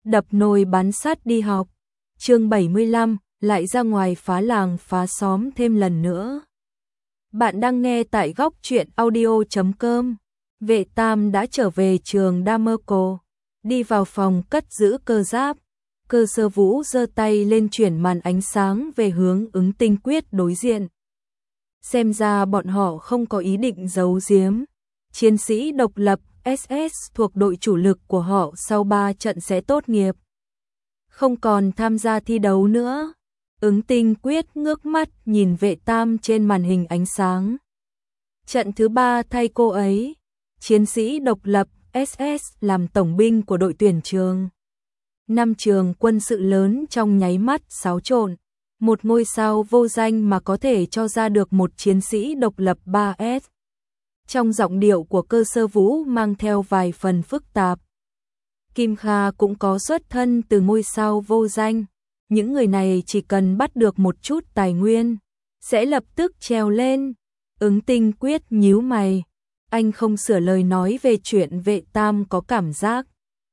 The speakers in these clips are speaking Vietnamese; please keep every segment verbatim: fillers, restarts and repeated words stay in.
đập nồi bán sắt đi học. Chương bảy mươi lăm, lại ra ngoài phá làng phá xóm thêm lần nữa. Bạn đang nghe tại góc truyện audio chấm com. Vệ Tam đã trở về trường Damerco, đi vào phòng cất giữ cơ giáp. Cơ Sơ Vũ giơ tay lên chuyển màn ánh sáng về hướng Ứng Tinh Quyết đối diện. Xem ra bọn họ không có ý định giấu giếm. Chiến sĩ độc lập ét ét thuộc đội chủ lực của họ sau ba trận sẽ tốt nghiệp, không còn tham gia thi đấu nữa. Ứng Tinh Quyết ngước mắt nhìn Vệ Tam trên màn hình ánh sáng. Trận thứ ba thay cô ấy, chiến sĩ độc lập ét ét làm tổng binh của đội tuyển trường. Năm trường quân sự lớn trong nháy mắt xáo trộn, một ngôi sao vô danh mà có thể cho ra được một chiến sĩ độc lập ba S. Trong giọng điệu của Cơ Sơ Vũ mang theo vài phần phức tạp. Kim Kha cũng có xuất thân từ ngôi sao vô danh. Những người này chỉ cần bắt được một chút tài nguyên, sẽ lập tức trèo lên. Ứng Tinh Quyết nhíu mày. Anh không sửa lời nói về chuyện Vệ Tam có cảm giác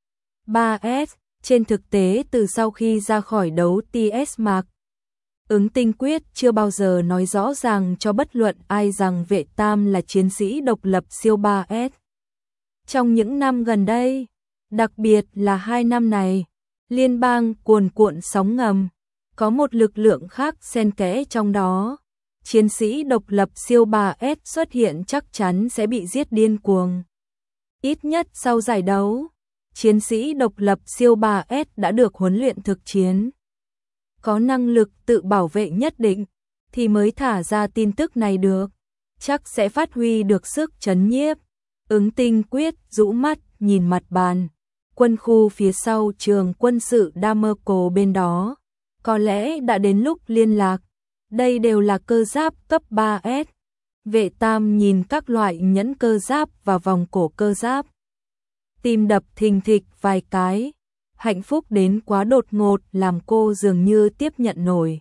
ba S. Trên thực tế từ sau khi ra khỏi đấu tê ét Mạc, Ứng Tinh Quyết chưa bao giờ nói rõ ràng cho bất luận ai rằng Vệ Tam là chiến sĩ độc lập siêu ba S. Trong những năm gần đây, đặc biệt là hai năm này, liên bang cuồn cuộn sóng ngầm, có một lực lượng khác xen kẽ trong đó. Chiến sĩ độc lập siêu ba S xuất hiện chắc chắn sẽ bị giết điên cuồng. Ít nhất sau giải đấu, chiến sĩ độc lập siêu ba S đã được huấn luyện thực chiến, có năng lực tự bảo vệ nhất định, thì mới thả ra tin tức này được, chắc sẽ phát huy được sức chấn nhiếp. Ứng Tinh Quyết rũ mắt nhìn mặt bàn, quân khu phía sau trường quân sự Damerco bên đó, có lẽ đã đến lúc liên lạc, đây đều là cơ giáp cấp ba S. Vệ Tam nhìn các loại nhẫn cơ giáp và vòng cổ cơ giáp, tim đập thình thịch vài cái. Hạnh phúc đến quá đột ngột làm cô dường như tiếp nhận nổi.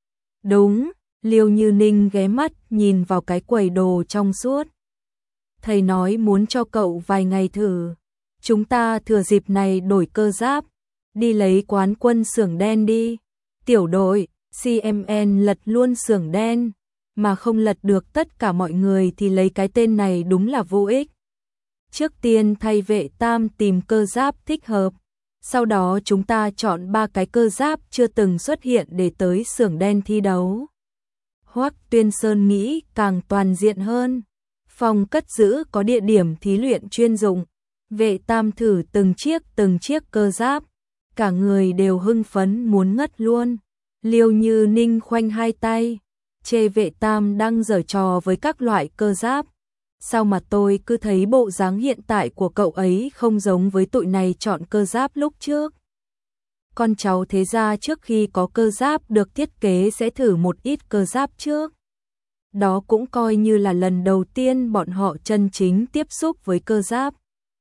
Đúng, Liêu Như Ninh ghé mắt nhìn vào cái quầy đồ trong suốt. Thầy nói muốn cho cậu vài ngày thử. Chúng ta thừa dịp này đổi cơ giáp, đi lấy quán quân xưởng đen đi. Tiểu đội, xê em en lật luôn xưởng đen, mà không lật được tất cả mọi người thì lấy cái tên này đúng là vô ích. Trước tiên thay Vệ Tam tìm cơ giáp thích hợp. Sau đó chúng ta chọn ba cái cơ giáp chưa từng xuất hiện để tới xưởng đen thi đấu. Hoắc Tuyên Sơn nghĩ càng toàn diện hơn. Phòng cất giữ có địa điểm thí luyện chuyên dụng. Vệ Tam thử từng chiếc từng chiếc cơ giáp. Cả người đều hưng phấn muốn ngất luôn. Liêu Như Ninh khoanh hai tay, chê Vệ Tam đang giở trò với các loại cơ giáp. Sao mà tôi cứ thấy bộ dáng hiện tại của cậu ấy không giống với tụi này chọn cơ giáp lúc trước. Con cháu thế gia trước khi có cơ giáp được thiết kế sẽ thử một ít cơ giáp trước. Đó cũng coi như là lần đầu tiên bọn họ chân chính tiếp xúc với cơ giáp.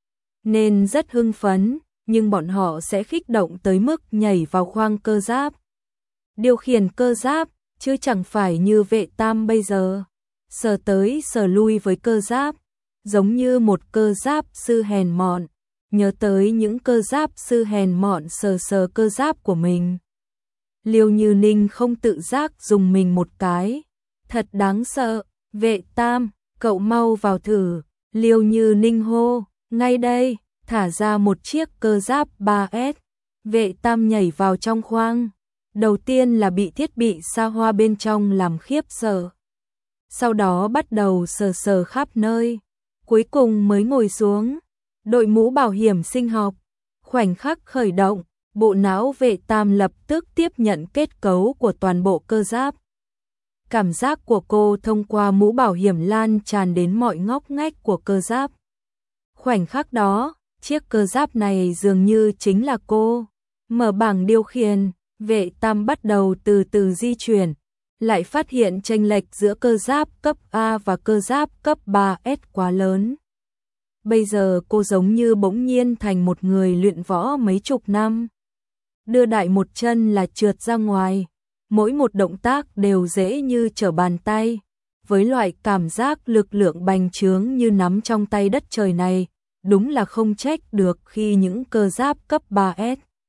Nên rất hưng phấn, nhưng bọn họ sẽ kích động tới mức nhảy vào khoang cơ giáp, điều khiển cơ giáp, chứ chẳng phải như Vệ Tam bây giờ. Sờ tới sờ lui với cơ giáp, giống như một cơ giáp sư hèn mọn, nhớ tới những cơ giáp sư hèn mọn sờ sờ cơ giáp của mình. Liêu Như Ninh không tự giác dùng mình một cái, thật đáng sợ. Vệ Tam, cậu mau vào thử. Liêu Như Ninh hô, ngay đây, thả ra một chiếc cơ giáp ba S. Vệ Tam nhảy vào trong khoang, đầu tiên là bị thiết bị xa hoa bên trong làm khiếp sợ. Sau đó bắt đầu sờ sờ khắp nơi, cuối cùng mới ngồi xuống, đội mũ bảo hiểm sinh học. Khoảnh khắc khởi động, bộ não Vệ Tam lập tức tiếp nhận kết cấu của toàn bộ cơ giáp. Cảm giác của cô thông qua mũ bảo hiểm lan tràn đến mọi ngóc ngách của cơ giáp. Khoảnh khắc đó, chiếc cơ giáp này dường như chính là cô. Mở bảng điều khiển, Vệ Tam bắt đầu từ từ di chuyển. Lại phát hiện chênh lệch giữa cơ giáp cấp A và cơ giáp cấp ba S quá lớn. Bây giờ cô giống như bỗng nhiên thành một người luyện võ mấy chục năm. Đưa đại một chân là trượt ra ngoài, mỗi một động tác đều dễ như trở bàn tay. Với loại cảm giác lực lượng bành trướng như nắm trong tay đất trời này, đúng là không trách được khi những cơ giáp cấp ba S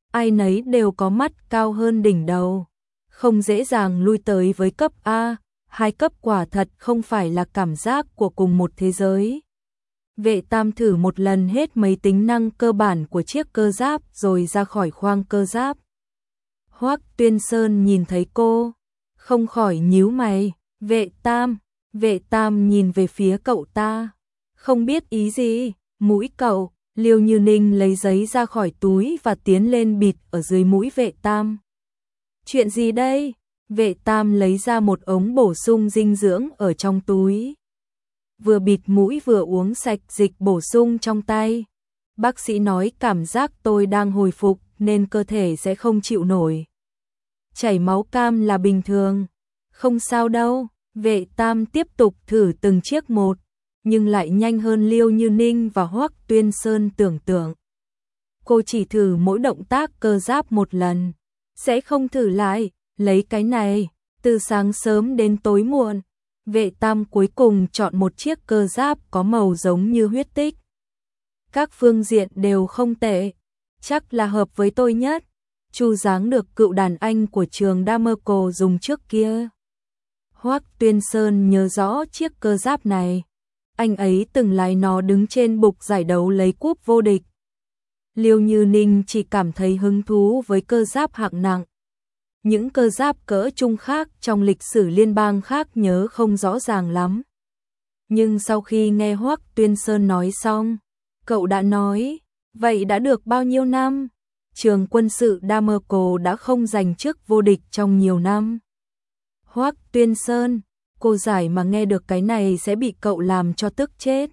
ai nấy đều có mắt cao hơn đỉnh đầu, không dễ dàng lui tới với cấp A, hai cấp quả thật không phải là cảm giác của cùng một thế giới. Vệ Tam thử một lần hết mấy tính năng cơ bản của chiếc cơ giáp rồi ra khỏi khoang cơ giáp. Hoắc Tuyên Sơn nhìn thấy cô, không khỏi nhíu mày, Vệ Tam, Vệ Tam nhìn về phía cậu ta, không biết ý gì, mũi cậu. Liêu Như Ninh lấy giấy ra khỏi túi và tiến lên bịt ở dưới mũi Vệ Tam. Chuyện gì đây? Vệ Tam lấy ra một ống bổ sung dinh dưỡng ở trong túi. Vừa bịt mũi vừa uống sạch dịch bổ sung trong tay. Bác sĩ nói cảm giác tôi đang hồi phục nên cơ thể sẽ không chịu nổi. Chảy máu cam là bình thường. Không sao đâu. Vệ Tam tiếp tục thử từng chiếc một, nhưng lại nhanh hơn Liêu Như Ninh và Hoắc Tuyên Sơn tưởng tượng. Cô chỉ thử mỗi động tác cơ giáp một lần, sẽ không thử lại, lấy cái này, từ sáng sớm đến tối muộn. Vệ Tam cuối cùng chọn một chiếc cơ giáp có màu giống như huyết tích. Các phương diện đều không tệ, chắc là hợp với tôi nhất. Chu dáng được cựu đàn anh của trường Damerco dùng trước kia. Hoắc Tuyên Sơn nhớ rõ chiếc cơ giáp này. Anh ấy từng lái nó đứng trên bục giải đấu lấy cúp vô địch. Liêu Như Ninh chỉ cảm thấy hứng thú với cơ giáp hạng nặng. Những cơ giáp cỡ trung khác trong lịch sử liên bang khác nhớ không rõ ràng lắm. Nhưng sau khi nghe Hoắc Tuyên Sơn nói xong, cậu đã nói, vậy đã được bao nhiêu năm? Trường quân sự Damerco đã không giành chức vô địch trong nhiều năm. Hoắc Tuyên Sơn, cô giải mà nghe được cái này sẽ bị cậu làm cho tức chết.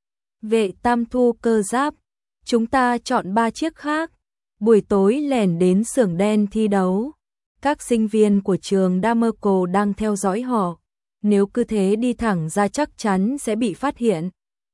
Vệ Tam thu cơ giáp, chúng ta chọn ba chiếc khác. Buổi tối lẻn đến xưởng đen thi đấu. Các sinh viên của trường Damerco đang theo dõi họ. Nếu cứ thế đi thẳng ra chắc chắn sẽ bị phát hiện.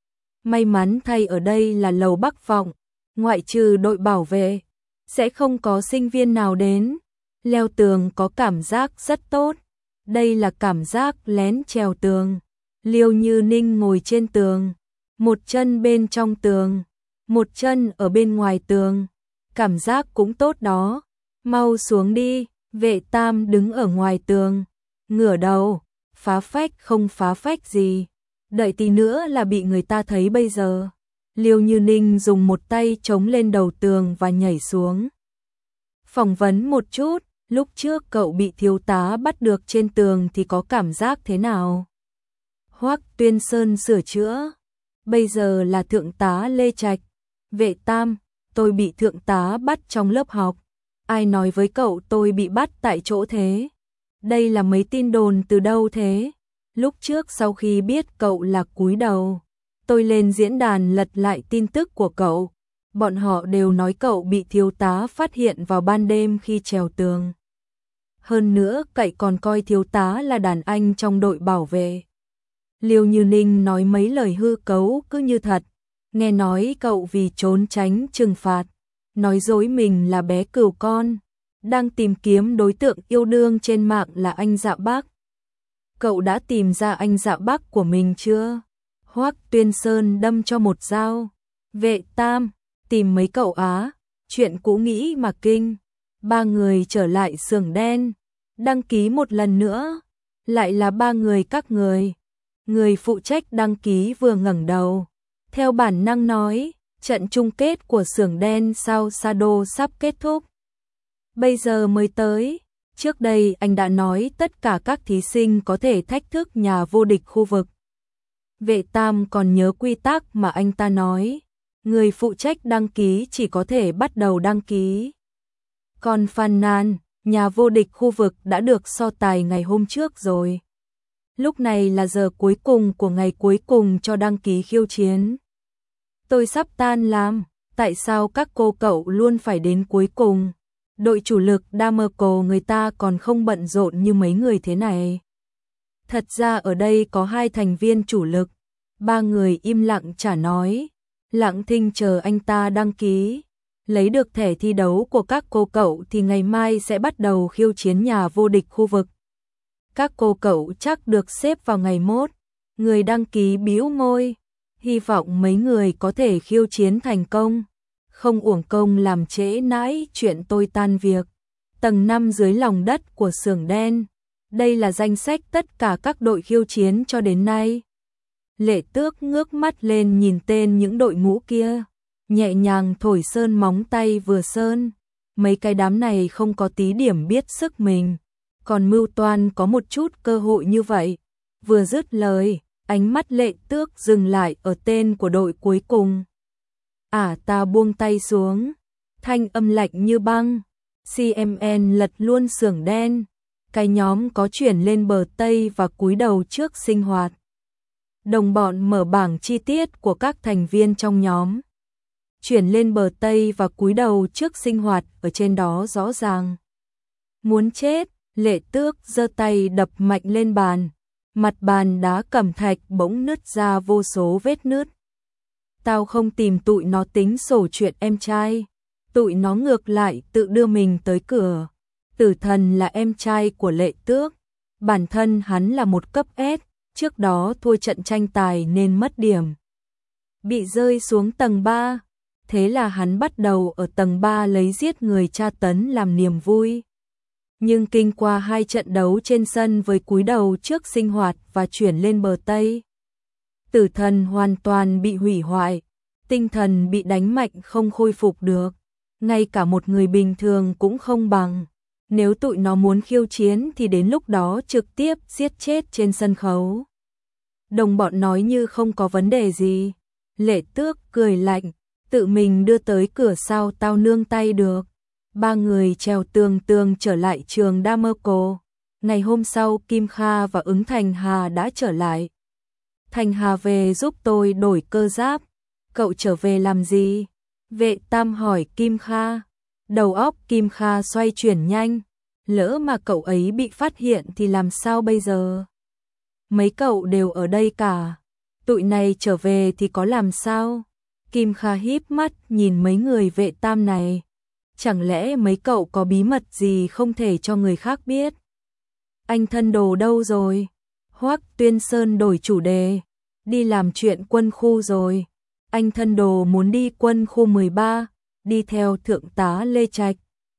May mắn thay ở đây là lầu Bắc Vọng, ngoại trừ đội bảo vệ, sẽ không có sinh viên nào đến. Leo tường có cảm giác rất tốt. Đây là cảm giác lén trèo tường. Liêu Như Ninh ngồi trên tường, một chân bên trong tường, một chân ở bên ngoài tường. Cảm giác cũng tốt đó. Mau xuống đi. Vệ Tam đứng ở ngoài tường, ngửa đầu, phá phách không phá phách gì. Đợi tí nữa là bị người ta thấy bây giờ. Liêu Như Ninh dùng một tay chống lên đầu tường và nhảy xuống. Phỏng vấn một chút, lúc trước cậu bị thiếu tá bắt được trên tường thì có cảm giác thế nào? Hoắc Tuyên Sơn sửa chữa. Bây giờ là thượng tá Lê Trạch. Vệ Tam, tôi bị thượng tá bắt trong lớp học. Ai nói với cậu tôi bị bắt tại chỗ thế? Đây là mấy tin đồn từ đâu thế? Lúc trước sau khi biết cậu là cúi đầu, tôi lên diễn đàn lật lại tin tức của cậu. Bọn họ đều nói cậu bị thiếu tá phát hiện vào ban đêm khi trèo tường. Hơn nữa cậy còn coi thiếu tá là đàn anh trong đội bảo vệ. Liêu Như Ninh nói mấy lời hư cấu cứ như thật. Nghe nói cậu vì trốn tránh trừng phạt, nói dối mình là bé cừu con, đang tìm kiếm đối tượng yêu đương trên mạng là anh Dạ Bắc. Cậu đã tìm ra anh Dạ Bắc của mình chưa? Hoắc Tuyên Sơn đâm cho một dao. Vệ Tam, tìm mấy cậu á, chuyện cũ nghĩ mà kinh. Ba người trở lại xưởng đen, đăng ký một lần nữa, lại là ba người các người. Người phụ trách đăng ký vừa ngẩng đầu, theo bản năng nói, trận chung kết của xưởng đen sao Sado sắp kết thúc. Bây giờ mới tới, trước đây anh đã nói tất cả các thí sinh có thể thách thức nhà vô địch khu vực. Vệ Tam còn nhớ quy tắc mà anh ta nói, người phụ trách đăng ký chỉ có thể bắt đầu đăng ký. Còn phàn nàn, nhà vô địch khu vực đã được so tài ngày hôm trước rồi. Lúc này là giờ cuối cùng của ngày cuối cùng cho đăng ký khiêu chiến. Tôi sắp tan làm, tại sao các cô cậu luôn phải đến cuối cùng? Đội chủ lực Damerco người ta còn không bận rộn như mấy người thế này. Thật ra ở đây có hai thành viên chủ lực, ba người im lặng chả nói, lặng thinh chờ anh ta đăng ký. Lấy được thẻ thi đấu của các cô cậu thì ngày mai sẽ bắt đầu khiêu chiến nhà vô địch khu vực. Các cô cậu chắc được xếp vào ngày mốt. Người đăng ký bĩu môi, hy vọng mấy người có thể khiêu chiến thành công. không uổng công làm trễ nãi chuyện tôi tan việc. Tầng năm dưới lòng đất của xưởng đen. Đây là danh sách tất cả các đội khiêu chiến cho đến nay. Lệ Tước ngước mắt lên nhìn tên những đội ngũ kia, nhẹ nhàng thổi sơn móng tay vừa sơn. Mấy cái đám này không có tí điểm biết sức mình, còn mưu toan có một chút cơ hội như vậy. Vừa dứt lời, ánh mắt Lệ Tước dừng lại ở tên của đội cuối cùng. À ta buông tay xuống, thanh âm lạnh như băng. xê em en lật luôn xưởng đen. Cái nhóm có chuyển lên bờ Tây và cúi đầu trước sinh hoạt. Đồng bọn mở bảng chi tiết của các thành viên trong nhóm. Chuyển lên bờ Tây và cúi đầu trước sinh hoạt, ở trên đó rõ ràng. Muốn chết, Lệ Tước giơ tay đập mạnh lên bàn. Mặt bàn đá cẩm thạch bỗng nứt ra vô số vết nứt. Tao không tìm tụi nó tính sổ chuyện em trai. Tụi nó ngược lại tự đưa mình tới cửa. Tử Thần là em trai của Lệ Tước. Bản thân hắn là một cấp S, trước đó thua trận tranh tài nên mất điểm. Bị rơi xuống tầng ba. Thế là hắn bắt đầu ở tầng ba lấy giết người tra tấn làm niềm vui. Nhưng kinh qua hai trận đấu trên sân với cúi đầu trước sinh hoạt và chuyển lên bờ Tây, Tử Thần hoàn toàn bị hủy hoại, tinh thần bị đánh mạnh không khôi phục được, ngay cả một người bình thường cũng không bằng. Nếu tụi nó muốn khiêu chiến thì đến lúc đó trực tiếp giết chết trên sân khấu. Đồng bọn nói như không có vấn đề gì. Lệ Tước cười lạnh, tự mình đưa tới cửa sao tao nương tay được. Ba người trèo tường tường trở lại trường Damerco. Ngày hôm sau Kim Kha và Ứng Thành Hà đã trở lại. Thành Hà về giúp tôi đổi cơ giáp. Cậu trở về làm gì? Vệ Tam hỏi Kim Kha. Đầu óc Kim Kha xoay chuyển nhanh. Lỡ mà cậu ấy bị phát hiện thì làm sao bây giờ? Mấy cậu đều ở đây cả. Tụi này trở về thì có làm sao? Kim Kha híp mắt nhìn mấy người Vệ Tam này. Chẳng lẽ mấy cậu có bí mật gì không thể cho người khác biết? Anh Thân Đồ đâu rồi? Hoắc Tuyên Sơn đổi chủ đề. Đi làm chuyện quân khu rồi. Anh Thân Đồ muốn đi quân khu mười ba, đi theo Thượng tá Lê Trạch.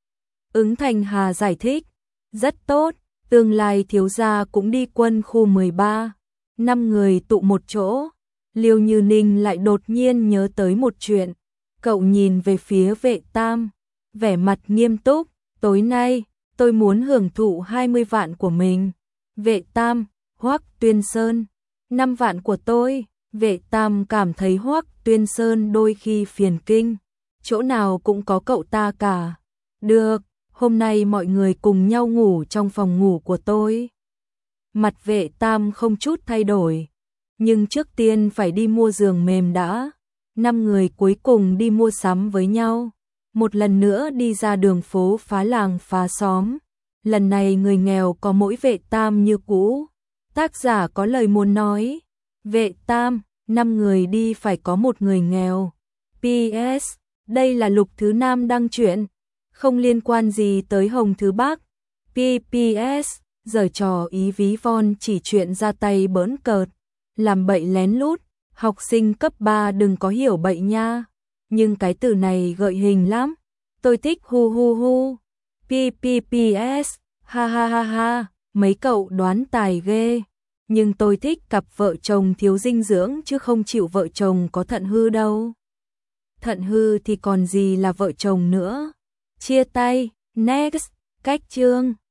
Ứng Thành Hà giải thích. Rất tốt, tương lai thiếu gia cũng đi quân khu mười ba. Năm người tụ một chỗ. Liêu Như Ninh lại đột nhiên nhớ tới một chuyện. Cậu nhìn về phía Vệ Tam, vẻ mặt nghiêm túc. Tối nay, tôi muốn hưởng thụ hai mươi vạn của mình. Vệ Tam, Hoắc Tuyên Sơn. năm vạn của tôi. Vệ Tam cảm thấy Hoắc Tuyên Sơn đôi khi phiền kinh. Chỗ nào cũng có cậu ta cả. Được, hôm nay mọi người cùng nhau ngủ trong phòng ngủ của tôi. Mặt Vệ Tam không chút thay đổi. Nhưng trước tiên phải đi mua giường mềm đã. Năm người cuối cùng đi mua sắm với nhau. Một lần nữa đi ra đường phố phá làng phá xóm. Lần này người nghèo có mỗi Vệ Tam như cũ. Tác giả có lời muốn nói. Vệ Tam, năm người đi phải có một người nghèo. pê ét. Đây là Lục Thứ Nam đăng truyện. Không liên quan gì tới Hồng Thứ Bác. pê pê ét. Giở trò ý ví von chỉ chuyện ra tay bỡn cợt. Làm bậy lén lút. Học sinh cấp ba đừng có hiểu bậy nha. Nhưng cái từ này gợi hình lắm. Tôi thích hu hu hu. pê pê pê ét. Ha ha ha ha. Mấy cậu đoán tài ghê. Nhưng tôi thích cặp vợ chồng thiếu dinh dưỡng chứ không chịu vợ chồng có thận hư đâu. Thận hư thì còn gì là vợ chồng nữa. Chia tay. Next. Cách chương.